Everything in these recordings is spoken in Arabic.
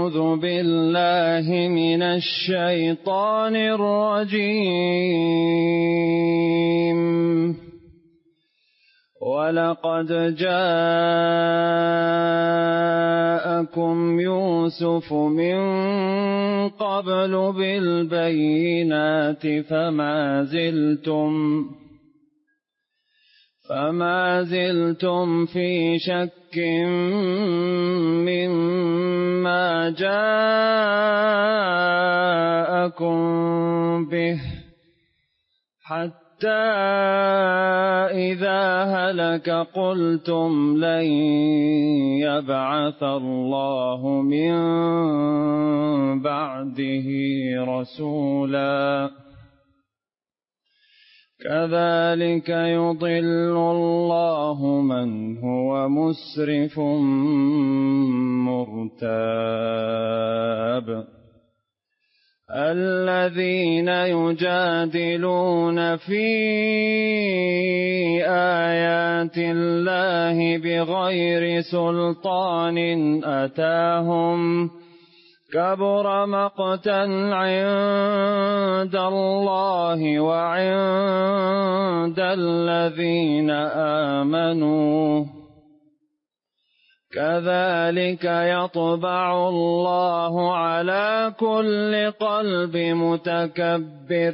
أعوذ بالله من الشيطان الرجيم. ولقد جاءكم يوسف من قبل بالبينات فما زلتم في شك مما جاءكم به حتى إذا هلك قلتم لن يبعث الله من بعده رسولا كذلك يضل الله من هو مسرف مرتاب. الذين يجادلون في آيات الله بغير سلطان أتاهم كبر مقتا عند الله وعند الذين آمنوا كذلك يطبع الله على كل قلب متكبر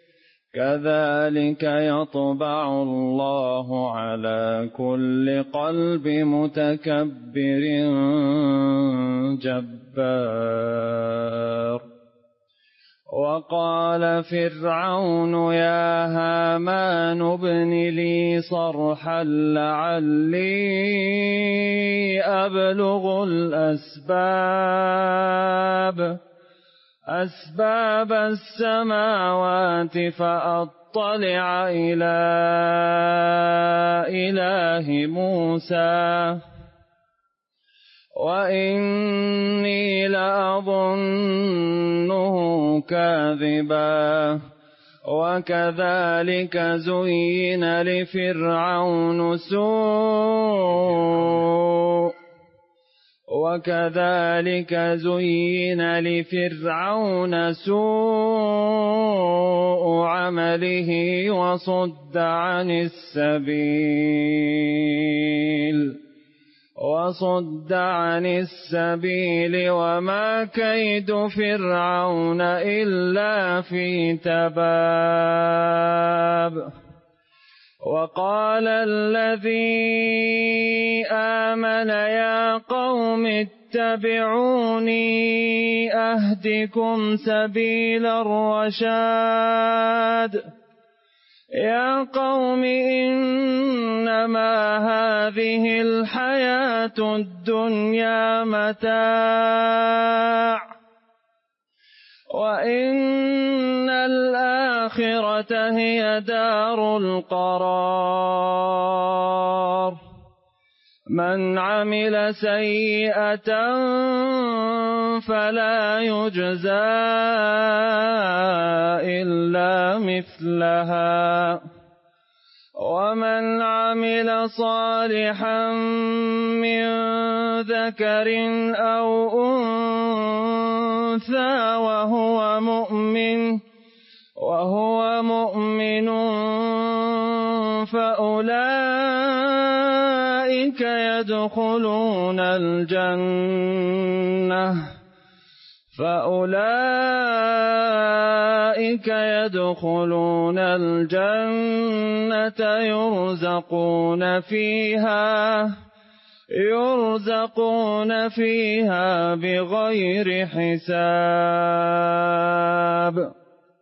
جبار. وقال فرعون يا هامان ابن لي صرحا لعلي أبلغ أسباب السماوات فأطلع إلى إله موسى وإني لأظنه كاذبا. وكذلك زين لفرعون سوء عمله وصد عن السبيل وما كيد فرعون إلا في تباب. وقال الذي آمن يا قوم اتبعوني أهدكم سبيل الرشاد. يا قوم إنما هذه الحياة الدنيا متاع وإن الآخرة هي دار القرار. من عمل سيئة فلا يجزى إلا مثلها ومن عمل صالحا من ذكر أو أنثى وهو مؤمن فأولئك يدخلون الجنة يرزقون فيها بغير حساب.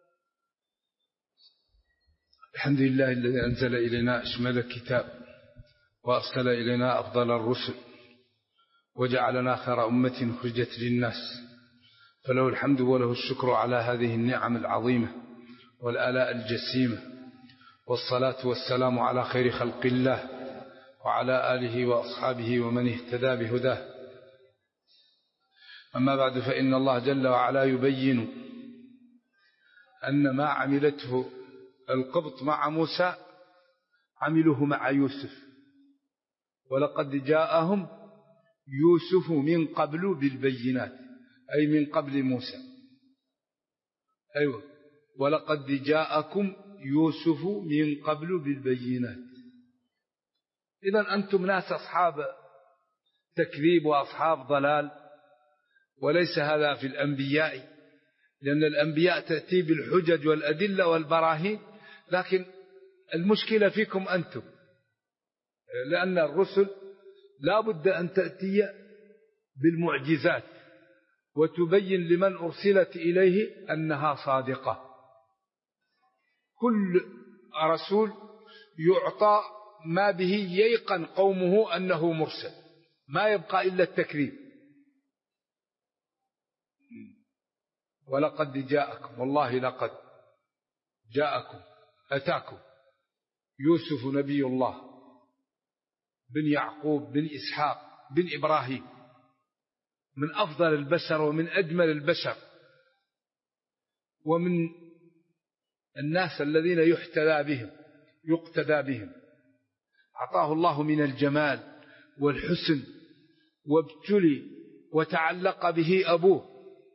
الحمد لله الذي أنزل إلينا أشمل الكتاب وأرسل إلينا أفضل الرسل وجعلنا خير أمة خرجت للناس، فله الحمد وله الشكر على هذه النعم العظيمة والآلاء الجسيمة، والصلاة والسلام على خير خلق الله وعلى آله وأصحابه ومن اهتدى بهداه. أما بعد، فإن الله جل وعلا يبين أن ما عملته القبط مع موسى عمله مع يوسف، ولقد جاءهم يوسف من قبل بالبينات. أي من قبل موسى. أيوة، ولقد جاءكم يوسف من قبل بالبينات. إذن أنتم ناس أصحاب تكذيب وأصحاب ضلال، وليس هذا في الأنبياء، لأن الأنبياء تأتي بالحجج والأدلة والبراهين، لكن المشكلة فيكم أنتم، لأن الرسل لا بد أن تأتي بالمعجزات وتبين لمن أرسلت إليه أنها صادقة. كل رسول يعطى ما به ييقن قومه أنه مرسل، ما يبقى إلا التكذيب. ولقد جاءكم، والله لقد جاءكم أتاكم يوسف نبي الله بن يعقوب بن إسحاق بن إبراهيم، من أفضل البشر ومن أجمل البشر، ومن الناس الذين يقتدى بهم. أعطاه الله من الجمال والحسن، وابتلي وتعلق به أبوه،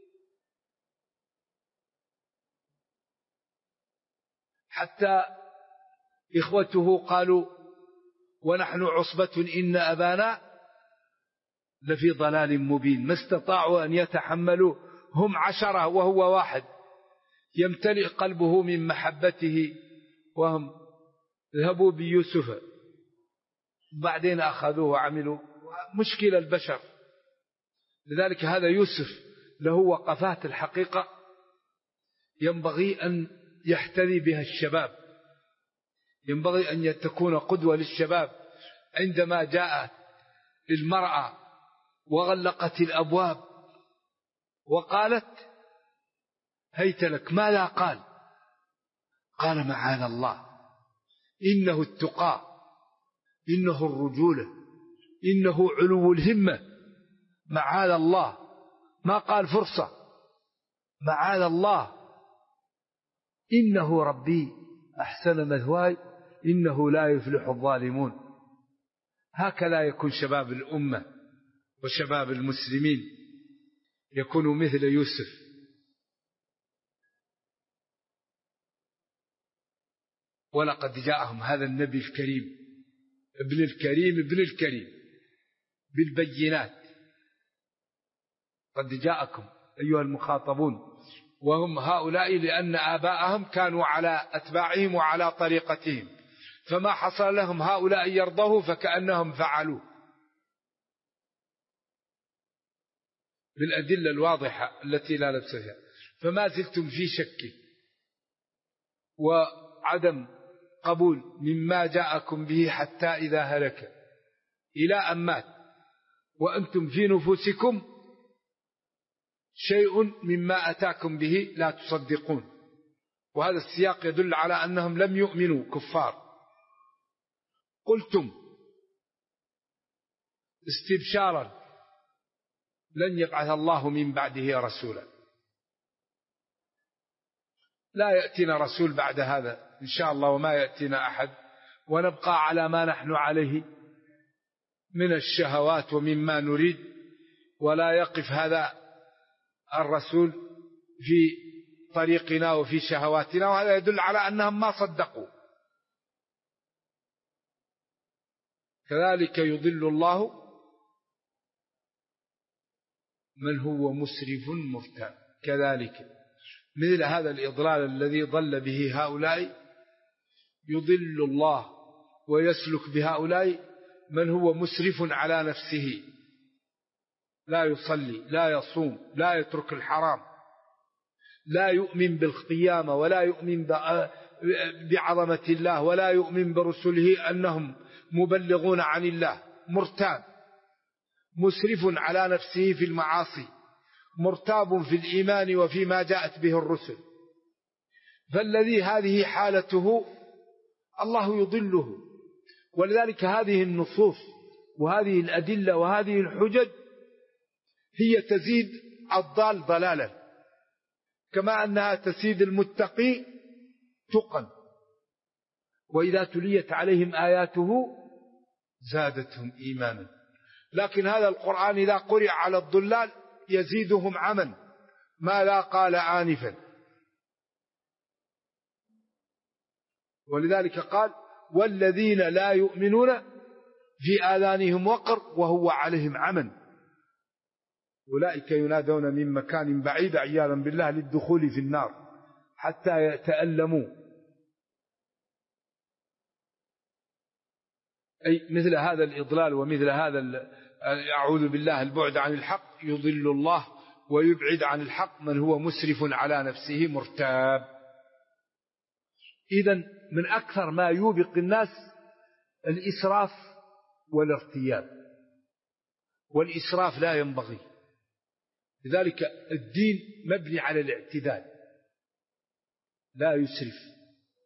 حتى إخوته قالوا ونحن عصبة إن أبانا لفي ضلال مبين، ما استطاعوا أن يتحملوا، هم 10 وهو واحد، يمتلئ قلبه من محبته، وهم ذهبوا بيوسف، بعدين أخذوه وعملوا مشكلة البشر. لذلك هذا يوسف له وقفات الحقيقة ينبغي أن يحتذي بها الشباب، ينبغي أن تكون قدوة للشباب. عندما جاءت المرأة وغلقت الأبواب وقالت هيت لك، ماذا قال؟ قال معاذ الله، إنه التقى، إنه الرجولة، إنه علو الهمة، معاذ الله. ما قال فرصة، معاذ الله، إنه ربي أحسن مثواي إنه لا يفلح الظالمون. هكذا يكون شباب الأمة وشباب المسلمين، يكونوا مثل يوسف. ولقد جاءهم هذا النبي الكريم ابن الكريم بالبينات. قد جاءكم أيها المخاطبون، وهم هؤلاء لأن آباءهم كانوا على أتباعهم وعلى طريقتهم، فما حصل لهم هؤلاء يرضوه فكأنهم فعلوه بالأدلة الواضحة التي لا لبس فيها. فما زلتم في شك وعدم قبول مما جاءكم به حتى إذا هلك، إلى أن مات، وأنتم في نفوسكم شيء مما أتاكم به لا تصدقون. وهذا السياق يدل على أنهم لم يؤمنوا، كفار. قلتم استبشارا لن يبعث الله من بعده رسولا، لا يأتينا رسول بعد هذا إن شاء الله، وما يأتينا أحد، ونبقى على ما نحن عليه من الشهوات ومما نريد، ولا يقف هذا الرسول في طريقنا وفي شهواتنا. وهذا يدل على أنهم ما صدقوا. كذلك يضل الله من هو مسرف مرتاب. كذلك مثل هذا الإضلال الذي ضل به هؤلاء، يضل الله ويسلك بهؤلاء من هو مسرف على نفسه، لا يصلي، لا يصوم، لا يترك الحرام، لا يؤمن بالقيامة، ولا يؤمن بعظمة الله، ولا يؤمن برسله أنهم مبلغون عن الله. مرتاب، مسرف على نفسه في المعاصي، مرتاب في الإيمان وفيما جاءت به الرسل. فالذي هذه حالته الله يضله. ولذلك هذه النصوص وهذه الأدلة وهذه الحجج هي تزيد الضال ضلالا، كما أنها تزيد المتقي تقا. وإذا تليت عليهم آياته زادتهم إيمانا. لكن هذا القرآن إذا قرئ على الضلال يزيدهم عمى ما لا قال آنفا. ولذلك قال والذين لا يؤمنون في آذانهم وقر وهو عليهم عمى أولئك ينادون من مكان بعيد عياذا بالله للدخول في النار حتى يتألموا. أي مثل هذا الإضلال ومثل هذا أعوذ بالله البعد عن الحق يضل الله ويبعد عن الحق من هو مسرف على نفسه مرتاب. إذن من أكثر ما يوبق الناس الإسراف والارتياب، والإسراف لا ينبغي. لذلك الدين مبني على الاعتدال، لا يسرف.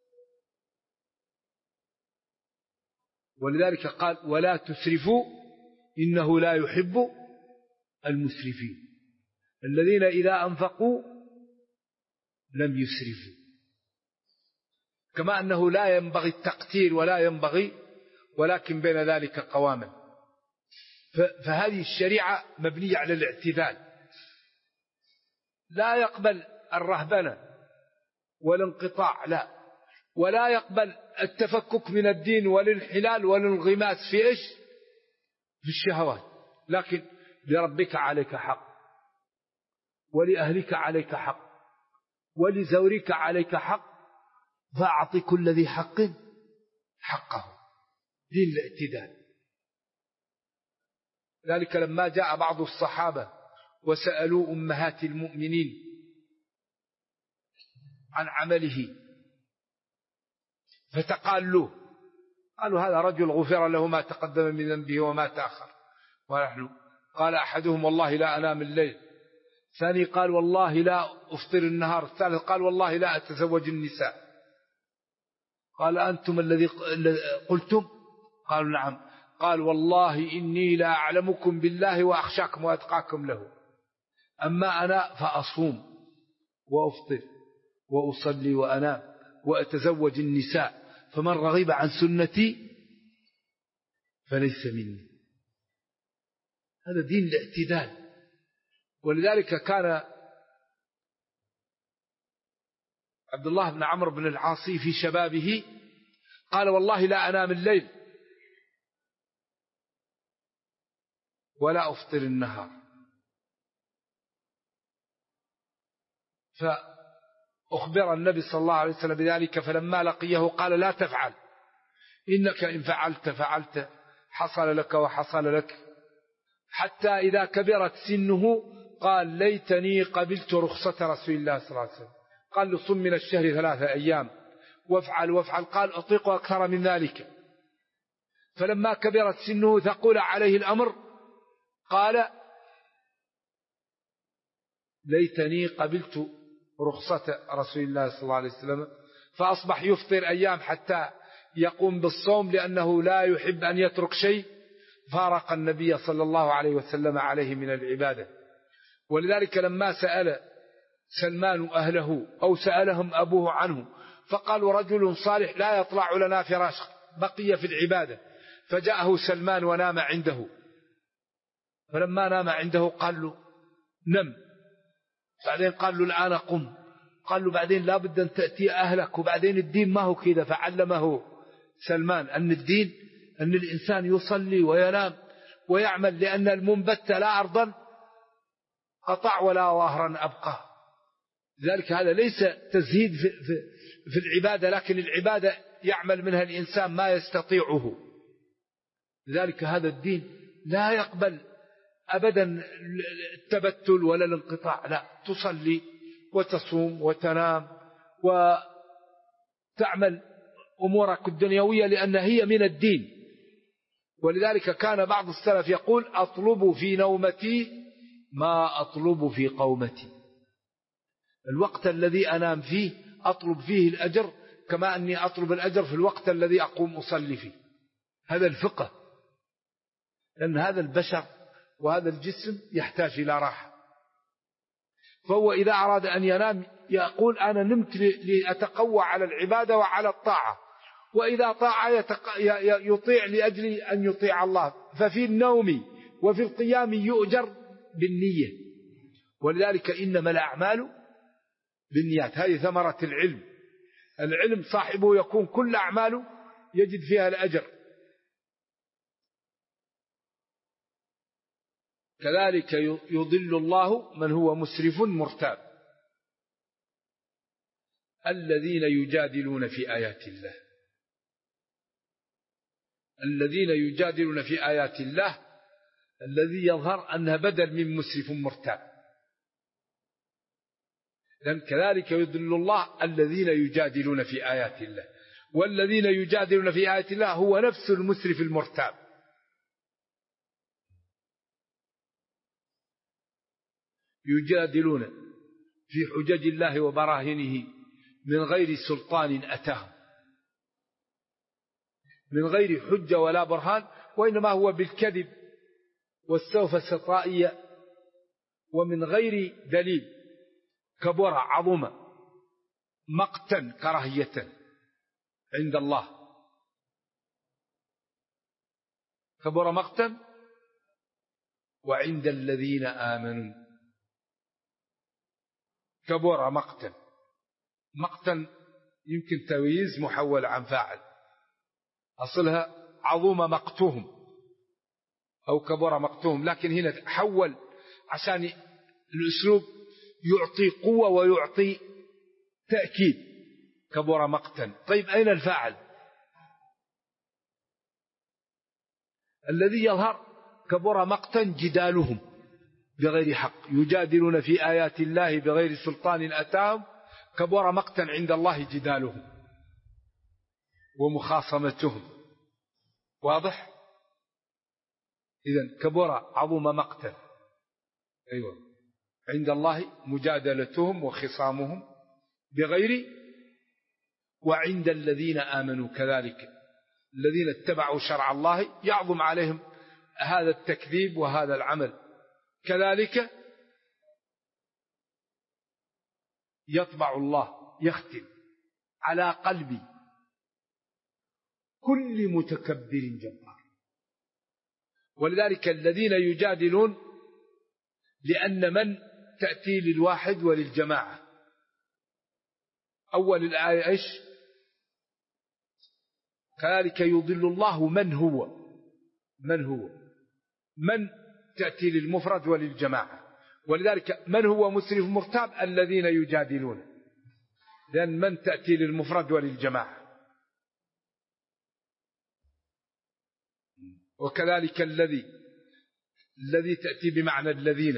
ولذلك قال ولا تسرفوا إنه لا يحب المسرفين الذين إذا أنفقوا لم يسرفوا. كما أنه لا ينبغي التقتير ولا ينبغي، ولكن بين ذلك قواما. فهذه الشريعة مبنية على الاعتدال، لا يقبل الرهبنة والانقطاع، لا، ولا يقبل التفكك من الدين والانحلال والانغماس في إيش؟ في الشهوات. لكن لربك عليك حق، ولأهلك عليك حق، ولزورك عليك حق، فأعط كل ذي حق حقه. دين الاعتدال. ذلك لما جاء بعض الصحابة وسألوا أمهات المؤمنين عن عمله فتقالوا، قالوا هذا رجل غفر له ما تقدم من ذنبه وما تأخر ونحن. قال أحدهم والله لا أنام الليل، ثاني قال والله لا أفطر النهار، الثالث قال والله لا أتزوج النساء. قال أنتم الذي قلتم؟ قالوا نعم. قال والله إني لا أعلمكم بالله وأخشاكم وأتقاكم له، أما أنا فأصوم وأفطر وأصلي وأنام وأتزوج النساء، فمن رغب عن سنتي فليس مني. هذا دين الاعتدال. ولذلك كان عبد الله بن عمرو بن العاص في شبابه قال والله لا أنام الليل ولا أفطر النهار. فأخبر النبي صلى الله عليه وسلم بذلك، فلما لقيه قال لا تفعل، إنك إن فعلت حصل لك وحصل لك. حتى إذا كبرت سنه قال ليتني قبلت رخصة رسول الله صلى الله عليه وسلم. قال له صم من الشهر 3 أيام وافعل. قال أطيق أكثر من ذلك. فلما كبرت سنه ثقل عليه الأمر قال ليتني قبلت رخصة رسول الله صلى الله عليه وسلم. فأصبح يفطر أيام حتى يقوم بالصوم لأنه لا يحب أن يترك شيء فارق النبي صلى الله عليه وسلم عليه من العبادة. ولذلك لما سأل سلمان أهله أو سألهم أبوه عنه فقالوا رجل صالح لا يطلع لنا فراشه بقي في العبادة. فجاءه سلمان ونام عنده، فلما نام عنده قال له نم، بعدين قال له الآن قم، قال له بعدين لا بد أن تأتي أهلك، وبعدين الدين ما هو كذا. فعلمه سلمان أن الدين أن الإنسان يصلي وينام ويعمل، لأن المنبت لا أرضا قطع ولا ظهرا أبقى. لذلك هذا ليس تزهيد في العبادة، لكن العبادة يعمل منها الإنسان ما يستطيعه. لذلك هذا الدين لا يقبل أبدا التبتل ولا الانقطاع، لا، تصلي وتصوم وتنام وتعمل أمورك الدنيوية لأن هي من الدين. ولذلك كان بعض السلف يقول أطلب في نومتي ما أطلب في قومتي. الوقت الذي أنام فيه أطلب فيه الأجر كما أني أطلب الأجر في الوقت الذي أقوم أصلي فيه. هذا الفقه، لأن هذا البشر وهذا الجسم يحتاج إلى راحة. فهو إذا أراد أن ينام يقول أنا نمت لأتقوى على العبادة وعلى الطاعة، وإذا طاع يطيع لأجل أن يطيع الله. ففي النوم وفي القيام يؤجر بالنية، ولذلك إنما الأعمال بالنيات. هذه ثمرة العلم. العلم صاحبه يكون كل أعماله يجد فيها الأجر. كذلك يضل الله من هو مسرف مرتاب. الذين يجادلون في آيات الله، الذين يجادلون في آيات الله الذي يظهر أنها بدل من مسرف مرتاب. لأن كذلك يضل الله الذين يجادلون في آيات الله، والذين يجادلون في آيات الله هو نفس المسرف المرتاب. يجادلون في حجج الله وبراهينه من غير سلطان أتاهم، من غير حجة ولا برهان، وإنما هو بالكذب والسوف السترائية ومن غير دليل. كبر عظم مقتا كراهية عند الله، كبر مقتا وعند الذين آمنوا. كبر مقتا، مقتا يمكن تمييز محول عن فاعل، أصلها عظم مقتهم أو كبر مقتهم، لكن هنا حول عشان الأسلوب يعطي قوة ويعطي تأكيد. كبر مقتا. طيب أين الفاعل؟ الذي يظهر كبر مقتا جدالهم بغير حق، يجادلون في آيات الله بغير سلطان أتاهم. كبر مقتا عند الله جدالهم ومخاصمتهم. واضح؟ إذن كبر عظم مقتا، أيوة، عند الله مجادلتهم وخصامهم بغير، وعند الذين آمنوا كذلك الذين اتبعوا شرع الله يعظم عليهم هذا التكذيب وهذا العمل. كذلك يطبع الله، يختم على قلب كل متكبر جبار. ولذلك الذين يجادلون، لأن من تأتي للواحد وللجماعة. أول الآية إيش؟ كذلك يضل الله من هو، من هو، من تأتي للمفرد وللجماعة. ولذلك من هو مسرف مرتاب؟ الذين يجادلون، لأن من تأتي للمفرد وللجماعة. وكذلك الذي تأتي بمعنى الذين.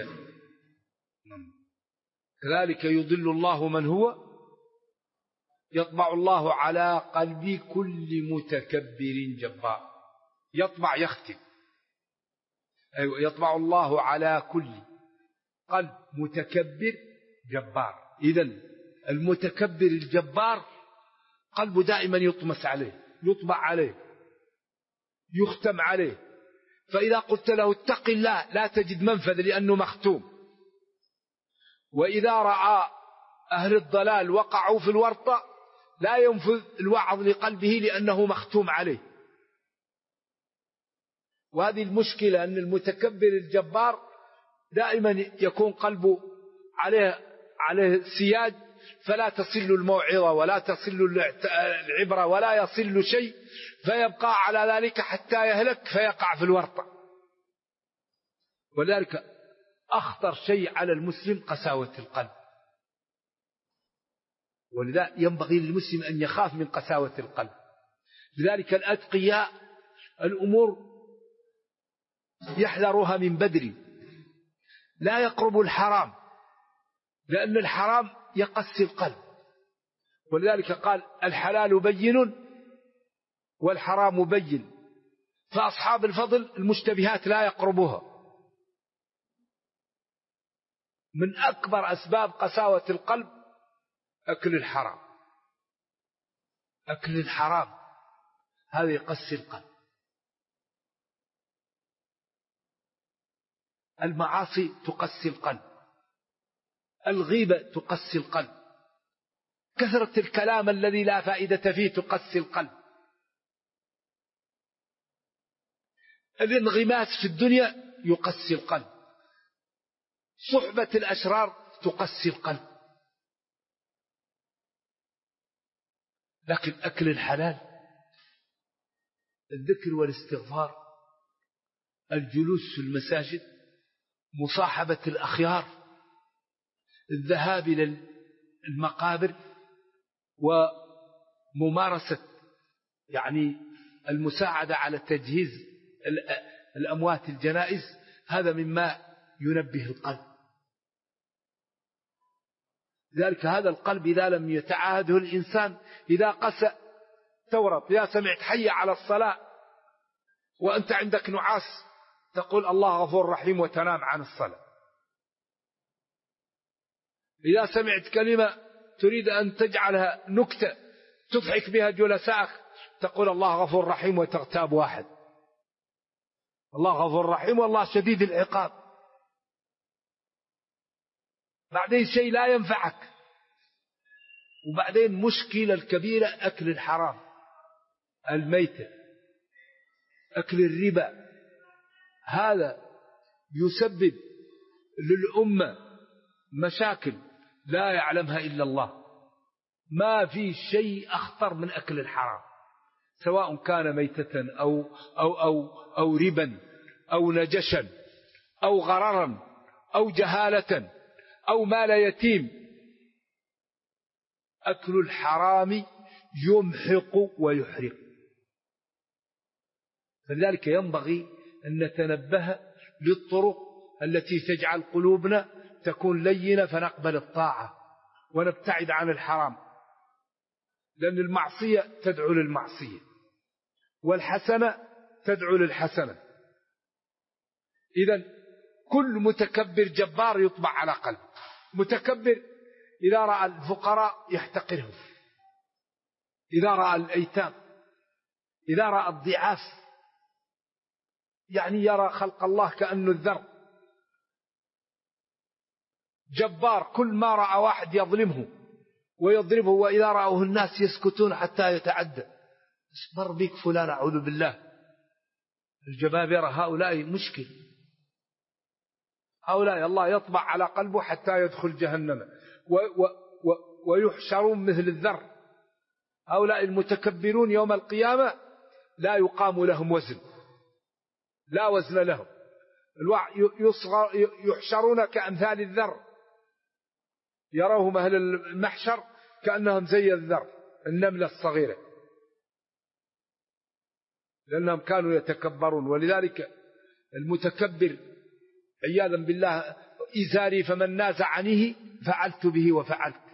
كذلك يضل الله من هو، يطبع الله على قلب كل متكبر جبار. يطبع يختم، أيوة، يطبع الله على كل قلب متكبر جبار. إذن المتكبر الجبار قلبه دائما يطمس عليه، يطبع عليه، يختم عليه. فإذا قلت له اتق الله لا تجد منفذ لأنه مختوم. وإذا رأى أهل الضلال وقعوا في الورطة لا ينفذ الوعظ لقلبه لأنه مختوم عليه. وهذه المشكلة، أن المتكبر الجبار دائما يكون قلبه عليه سياج، فلا تصل الموعظة ولا تصل العبرة ولا يصل شيء، فيبقى على ذلك حتى يهلك فيقع في الورطة. ولذلك أخطر شيء على المسلم قساوة القلب. ولذا ينبغي للمسلم أن يخاف من قساوة القلب. لذلك الأتقياء الأمور يحذرها من بدري، لا يقرب الحرام، لأن الحرام يقسي القلب. ولذلك قال الحلال بين والحرام بين، فأصحاب الفضل المشتبهات لا يقربها. من أكبر أسباب قساوة القلب أكل الحرام. أكل الحرام هذا يقسي القلب. المعاصي تقسي القلب، الغيبة تقسي القلب، كثرة الكلام الذي لا فائدة فيه تقسي القلب، الانغماس في الدنيا يقسي القلب. صحبة الأشرار تقسي القلب، لكن أكل الحلال، الذكر والاستغفار، الجلوس في المساجد، مصاحبة الأخيار، الذهاب إلى المقابر، وممارسة يعني المساعدة على تجهيز الأموات الجنائز، هذا مما ينبه القلب. لذلك هذا القلب إذا لم يتعاهده الإنسان، إذا قسى تورط، إذا سمعت حي على الصلاة وأنت عندك نعاس تقول الله غفور رحيم وتنام عن الصلاة. إذا سمعت كلمة تريد أن تجعلها نكتة تضحك بها جلسائك تقول الله غفور رحيم وتغتاب واحد. الله غفور رحيم والله شديد العقاب. بعدين شيء لا ينفعك. وبعدين مشكلة الكبيرة أكل الحرام، الميتة، أكل الربا، هذا يسبب للأمة مشاكل لا يعلمها إلا الله. ما في شيء أخطر من أكل الحرام، سواء كان ميتة أو ربا أو نجشا أو غررا أو جهالة أو مال يتيم. أكل الحرام يمحق ويحرق. فلذلك ينبغي أن نتنبه للطرق التي تجعل قلوبنا تكون لينة فنقبل الطاعة ونبتعد عن الحرام، لأن المعصية تدعو للمعصية والحسنة تدعو للحسنة. إذن كل متكبر جبار يطبع على قلب. متكبر إذا رأى الفقراء يحتقرهم، إذا رأى الأيتام، إذا رأى الضعاف، يعني يرى خلق الله كأنه الذر. جبار كل ما رأى واحد يظلمه ويضربه، وإذا رأوه الناس يسكتون حتى يتعدى. اصبر بك فلان، أعوذ بالله. الجبابرة هؤلاء مشكل، هؤلاء الله يطبع على قلبه حتى يدخل جهنم ويحشرون مثل الذر. هؤلاء المتكبرون يوم القيامة لا يقام لهم وزن، لا وزن لهم. يحشرون كأمثال الذر، يروهم أهل المحشر كأنهم زي الذر، النملة الصغيرة، لأنهم كانوا يتكبرون. ولذلك المتكبر عياذا بالله إزاري فمن نازعنيه فعلت به وفعلت.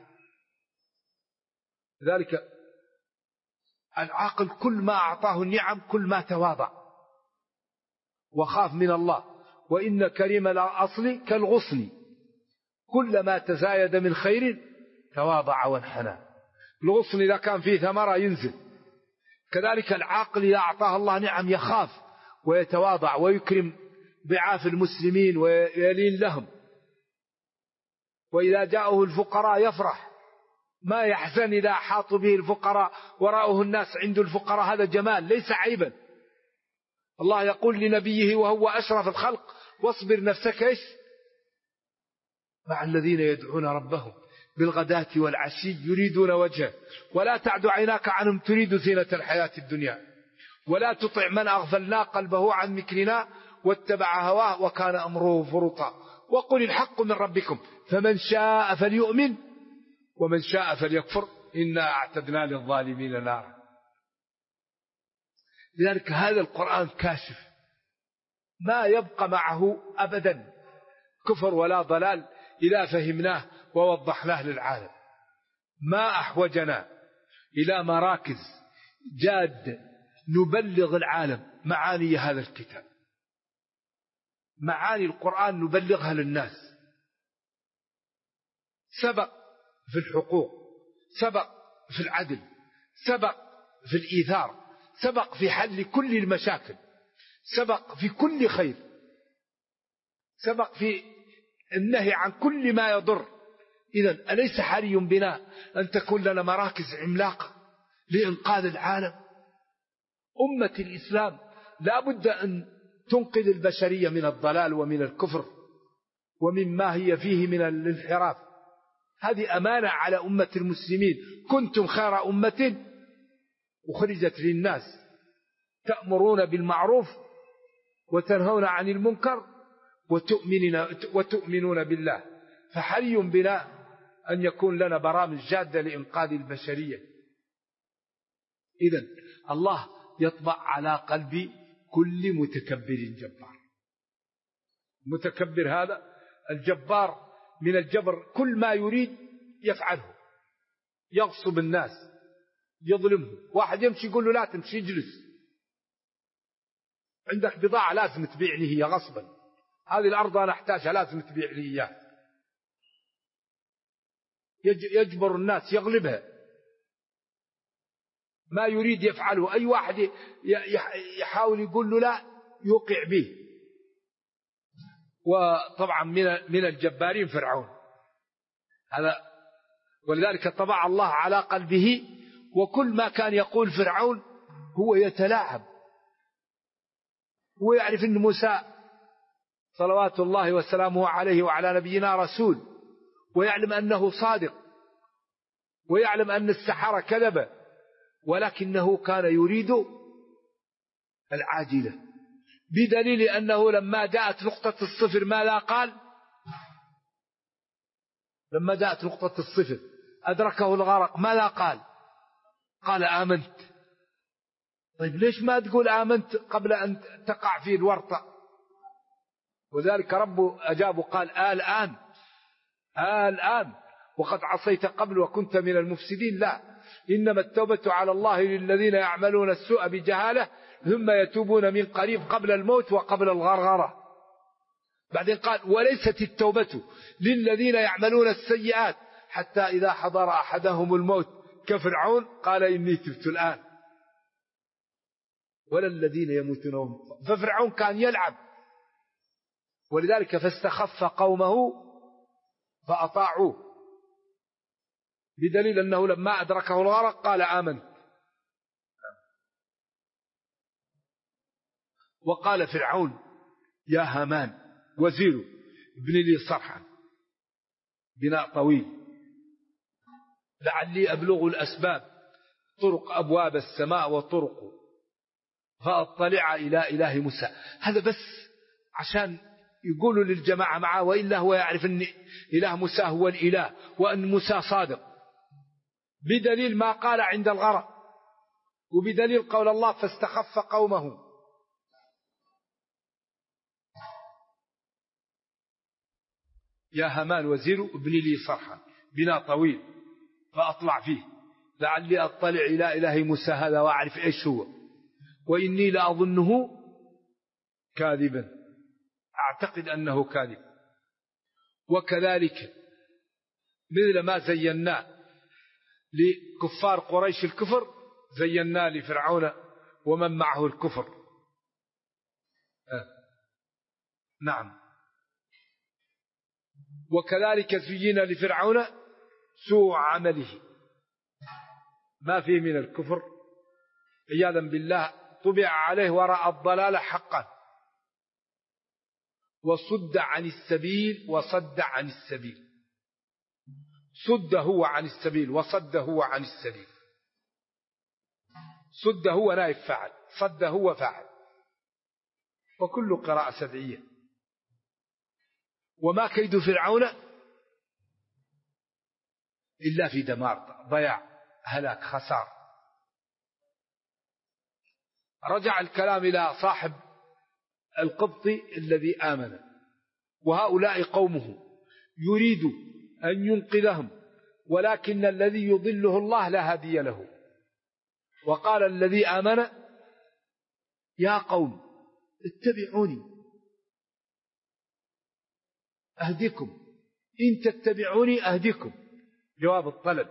لذلك العاقل كل ما أعطاه النعم كل ما تواضع وخاف من الله. وإن كريم الأصل كالغصن كلما تزايد من خير تواضع وانحنى. الغصن إذا كان فيه ثمرة ينزل، كذلك العاقل إذا أعطاه الله نعم يخاف ويتواضع ويكرم ضعاف المسلمين ويلين لهم. وإذا جاءه الفقراء يفرح، ما يحزن إذا حاطوا به الفقراء وراءه الناس عند الفقراء. هذا جمال ليس عيبا. الله يقول لنبيه وهو أشرف الخلق واصبر نفسك إيش مع الذين يدعون ربهم بالغداة والعشي يريدون وجهه ولا تعد عيناك عنهم تريد زينة الحياة الدنيا ولا تطع من أغفلنا قلبه عن ذكرنا واتبع هواه وكان أمره فرطا وقل الحق من ربكم فمن شاء فليؤمن ومن شاء فليكفر إنا أعتدنا للظالمين نارا. لذلك هذا القرآن كاشف، ما يبقى معه أبدا كفر ولا ضلال إذا فهمناه ووضحناه للعالم. ما أحوجنا إلى مراكز جاد نبلغ العالم معاني هذا الكتاب، معاني القرآن نبلغها للناس. سبق في الحقوق، سبق في العدل، سبق في الإيثار، سبق في حل كل المشاكل، سبق في كل خير، سبق في النهي عن كل ما يضر. إذن أليس حري بنا أن تكون لنا مراكز عملاقة لإنقاذ العالم؟ أمة الإسلام لا بد أن تنقذ البشرية من الضلال ومن الكفر ومما هي فيه من الانحراف. هذه أمانة على أمة المسلمين. كنتم خير أمة أخرجت للناس تأمرون بالمعروف وتنهون عن المنكر وتؤمنون بالله. فحري بنا أن يكون لنا برامج جادة لإنقاذ البشرية. إذن الله يطبع على قلب كل متكبر جبار. المتكبر هذا الجبار من الجبر، كل ما يريد يفعله، يغصب الناس، يظلمه. واحد يمشي يقول له لا تمشي اجلس، عندك بضاعة لازم تبيع لي هي غصبا، هذه الأرض أنا أحتاجها لازم تبيع لي إياها. يجبر الناس، يغلبها، ما يريد يفعله. أي واحد يحاول يقول له لا يوقع به. وطبعا من الجبارين فرعون هذا، ولذلك طبع الله على قلبه. وكل ما كان يقول فرعون هو يتلاعب، هو يعرف أن موسى صلوات الله وسلامه عليه وعلى نبينا رسول، ويعلم أنه صادق، ويعلم أن السحرة كذبة، ولكنه كان يريد العاجلة، بدليل أنه لما جاءت نقطة الصفر ماذا قال؟ لما جاءت نقطة الصفر أدركه الغرق ماذا قال؟ قال آمنت. طيب ليش ما تقول آمنت قبل أن تقع في الورطة؟ وذلك ربه أجاب قال الآن وقد عصيت قبل وكنت من المفسدين. لا، إنما التوبة على الله للذين يعملون السوء بجهالة ثم يتوبون من قريب قبل الموت وقبل الغرغرة. بعدين قال وليست التوبة للذين يعملون السيئات حتى إذا حضر أحدهم الموت كفرعون قال إني تبت الآن، ولا الذين يموتون. ففرعون كان يلعب، ولذلك فاستخف قومه فأطاعوه، بدليل أنه لما أدركه الغرق قال آمنت. وقال فرعون يا هامان وزيره ابن لي صرحا بناء طويل لعلي أبلغ الأسباب طرق أبواب السماء وطرق فأطلع إلى إله موسى. هذا بس عشان يقولوا للجماعة معه، وإلا هو يعرف أن إله موسى هو الإله وأن موسى صادق، بدليل ما قال عند الغرق، وبدليل قول الله فاستخف قومه. يا هامان وزير ابن لي صرحا بناء طويل فأطلع فيه لعلي أطلع إلى إله موسى هذا وأعرف إيش هو، وإني لأظنه كاذبا، أعتقد أنه كاذب. وكذلك مثل ما زينا لكفار قريش الكفر زينا لفرعون ومن معه الكفر. نعم. وكذلك زين لفرعون سوء عمله، ما فيه من الكفر عياذا بالله، طبع عليه وراء الضلال حقا، وصد عن السبيل وصد عن السبيل. صد هو عن السبيل وصد هو عن السبيل. صد هو نائب فاعل، صد هو فاعل، وكل قراءة سبعية. وما كيد فرعون إلا في دمار، ضياع، هلاك، خسار. رجع الكلام إلى صاحب القبطي الذي آمن، وهؤلاء قومه يريد أن ينقذهم، ولكن الذي يضله الله لا هادي له. وقال الذي آمن يا قوم اتبعوني أهدكم، إن تتبعوني أهدكم، جواب الطلب.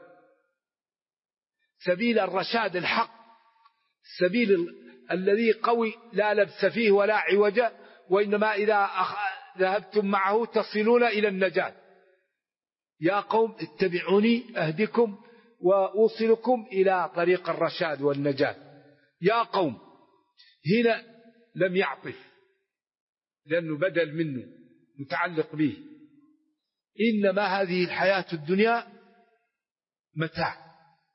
سبيل الرشاد الحق، السبيل الذي قوي لا لبس فيه ولا عوج، وإنما إذا ذهبتم معه تصلون إلى النجاة. يا قوم اتبعوني أهدكم وأوصلكم إلى طريق الرشاد والنجاة. يا قوم هنا لم يعطف لأنه بدل منه متعلق به، إنما هذه الحياة الدنيا متاع.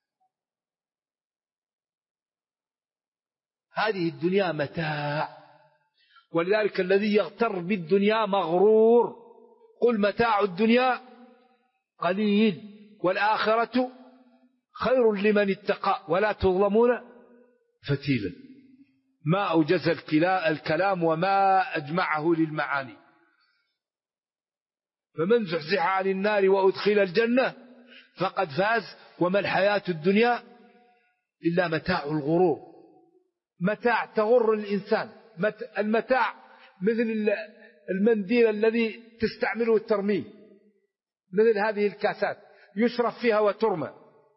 هذه الدنيا متاع، ولذلك الذي يغتر بالدنيا مغرور. قل متاع الدنيا قليل والآخرة خير لمن اتقى ولا تظلمون فتيلا. ما أوجز الكلام وما أجمعه للمعاني. فمن زحزح عن النار وأدخل الجنة فقد فاز، وما الحياة الدنيا إلا متاع الغرور. متاع تغر الإنسان. المتاع مثل المنديل الذي تستعمله الترميم، مثل هذه الكاسات يشرب فيها وترمى.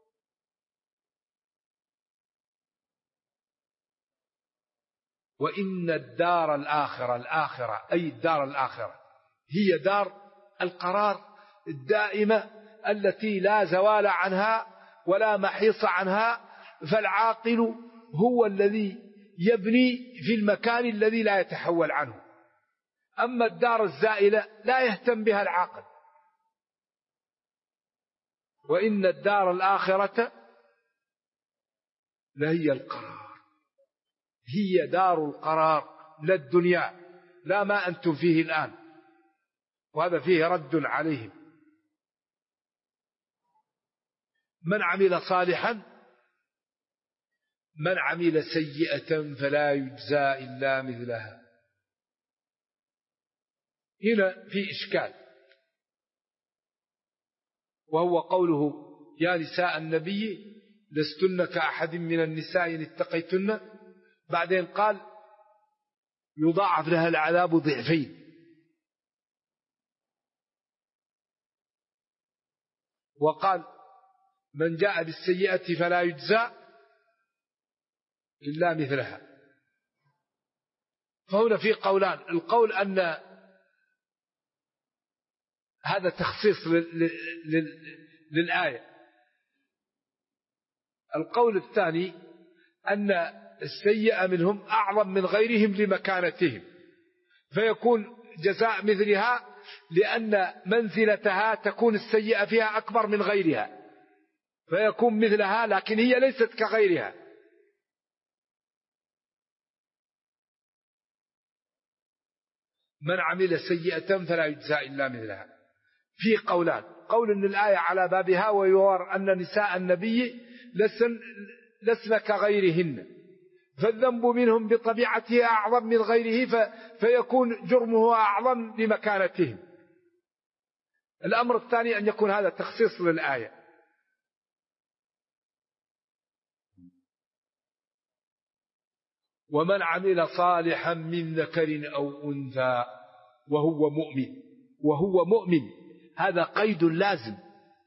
وإن الدار الآخرة أي الدار الآخرة هي دار القرار الدائمة التي لا زوال عنها ولا محيص عنها. فالعاقل هو الذي يبني في المكان الذي لا يتحول عنه. أما الدار الزائلة لا يهتم بها العاقل. وإن الدار الآخرة لهي القرار، هي دار القرار، لا الدنيا، لا ما أنتم فيه الآن. وهذا فيه رد عليهم. من عمل صالحا، من عمل سيئة فلا يجزى إلا مثلها. هنا في إشكال، وهو قوله يا نساء النبي لستن كأحد من النساء إن اتقيتن. بعدين قال يضاعف لها العذاب ضعفين. وقال من جاء بالسيئة فلا يجزى إلا مثلها. فهنا في قولان. القول أن هذا تخصيص للآية. القول الثاني أن السيئة منهم أعظم من غيرهم لمكانتهم، فيكون جزاء مثلها لأن منزلتها تكون السيئة فيها أكبر من غيرها، فيكون مثلها لكن هي ليست كغيرها. من عمل سيئة فلا يجزى إلا مثلها. في قولان. قول أن الآية على بابها ويور أن نساء النبي لسن كغيرهن، فالذنب منهم بطبيعته أعظم من غيره، فيكون جرمه أعظم لمكانتهم. الأمر الثاني أن يكون هذا تخصيص للآية. ومن عمل صالحا من ذكر أو أنثى وهو مؤمن هذا قيد لازم،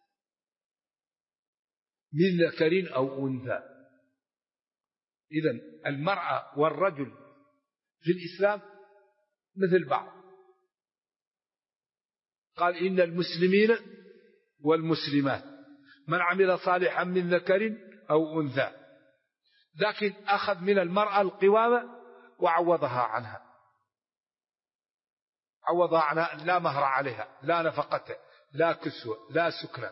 من ذكر أو أنثى. إذن المرأة والرجل في الإسلام مثل بعض. قال إن المسلمين والمسلمات من عمل صالحا من ذكر أو أنثى، لكن أخذ من المرأة القوامة وعوضها عنها. عوضها عنها لا مهر عليها، لا نفقة، لا كسوة، لا سكنى.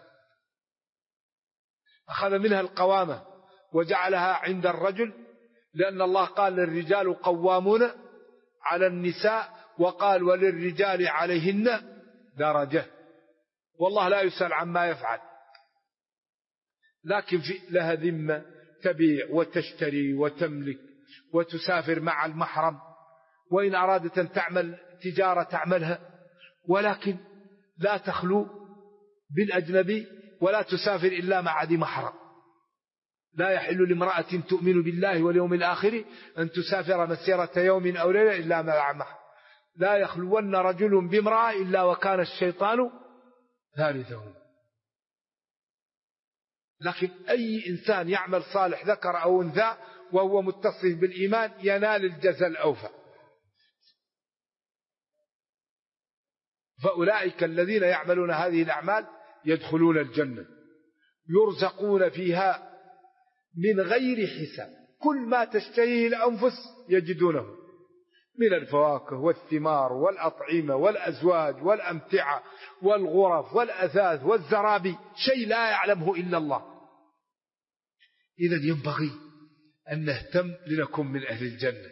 أخذ منها القوامة وجعلها عند الرجل، لأن الله قال للرجال قوامون على النساء، وقال وللرجال عليهن درجة، والله لا يسأل عما يفعل. لكن لها ذمة، تبيع وتشتري وتملك وتسافر مع المحرم، وإن أرادت أن تعمل تجارة تعملها، ولكن لا تخلو بالأجنبي ولا تسافر إلا مع ذي محرم. لا يحل لامرأة تؤمن بالله واليوم الآخر أن تسافر مسيرة يوم أو ليلة إلا مع محرم. لا يخلون رجل بامرأة إلا وكان الشيطان ثالثهم. لكن أي إنسان يعمل صالح ذكر أو أنثى وهو متصف بالإيمان ينال الجزاء الأوفى. فأولئك الذين يعملون هذه الأعمال يدخلون الجنة يرزقون فيها من غير حساب. كل ما تشتهيه الأنفس يجدونه. من الفواكه والثمار والأطعمة والأزواج والأمتعة والغرف والأثاث والزرابي، شيء لا يعلمه إلا الله. إذن ينبغي أن نهتم لنكون من أهل الجنة.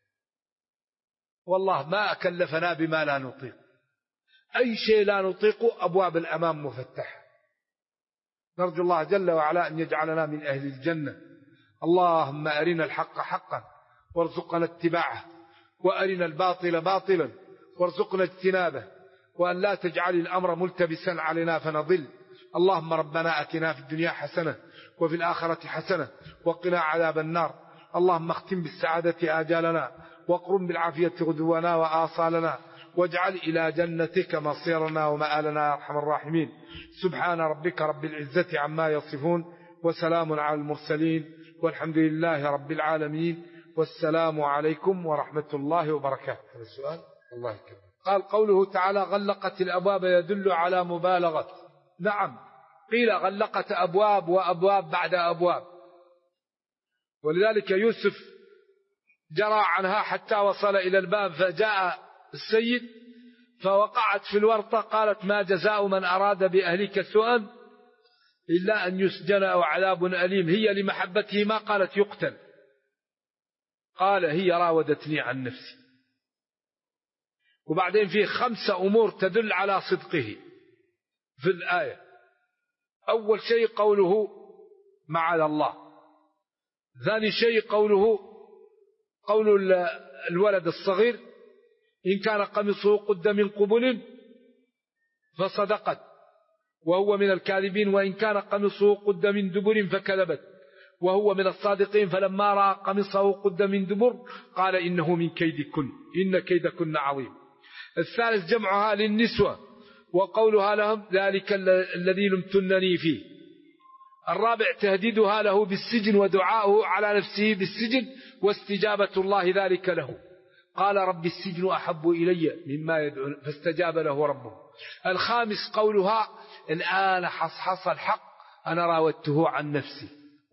والله ما كلفنا بما لا نطيق، أي شيء لا نطيق أبواب الأمام مفتحة. نرجو الله جل وعلا أن يجعلنا من أهل الجنة. اللهم أرنا الحق حقا وارزقنا اتباعه، وأرنا الباطل باطلا وارزقنا اجتنابه، وأن لا تجعل الأمر ملتبسا علينا فنضل. اللهم ربنا أتنا في الدنيا حسنة وفي الآخرة حسنة وقنا عذاب النار. اللهم اختم بالسعادة آجالنا، واقرم بالعافية غدونا وآصالنا، واجعل إلى جنتك مصيرنا ومآلنا يا أرحم الراحمين. سبحان ربك رب العزة عما يصفون، وسلام على المرسلين، والحمد لله رب العالمين، والسلام عليكم ورحمة الله وبركاته. هذا السؤال الله يكرم. قال قوله تعالى غلقت الأبواب يدل على مبالغة. نعم، قيل غلقت أبواب وأبواب بعد أبواب، ولذلك يوسف جرى عنها حتى وصل إلى الباب، فجاء السيد فوقعت في الورطة. قالت ما جزاء من أراد بأهلك سوءا إلا أن يسجن أو عذاب أليم. هي لمحبته ما قالت يقتل، قال هي راودتني عن نفسي. وبعدين فيه 5 أمور تدل على صدقه في الآية. أول شيء قوله معاذ الله. ثاني شيء قول الولد الصغير إن كان قميصه قد من قبل فصدقت وهو من الكاذبين، وإن كان قميصه قد من دبر فكذبت وهو من الصادقين، فلما رأى قميصه قد من دبر قال إنه من كيدكن إن كيدكن عظيم. الثالث جمعها للنسوة وقولها لهم ذلك الذي لمتنني فيه. الرابع تهديدها له بالسجن ودعاؤه على نفسه بالسجن واستجابة الله ذلك له. قال رب السجن أحب إلي مما يدعون فاستجاب له ربه. الخامس قولها الآن حصحص الحق أنا راودته عن نفسي.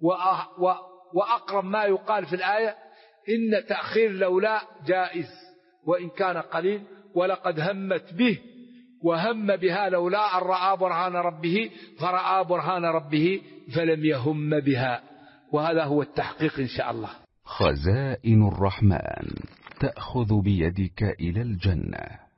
وأقرب ما يقال في الآية إن تأخير لولا جائز وإن كان قليل، ولقد همت به وهم بها لولا أن رأى برهان ربه فرأى برهان ربه فلم يهم بها. وهذا هو التحقيق إن شاء الله. خزائن الرحمن تأخذ بيدك إلى الجنة.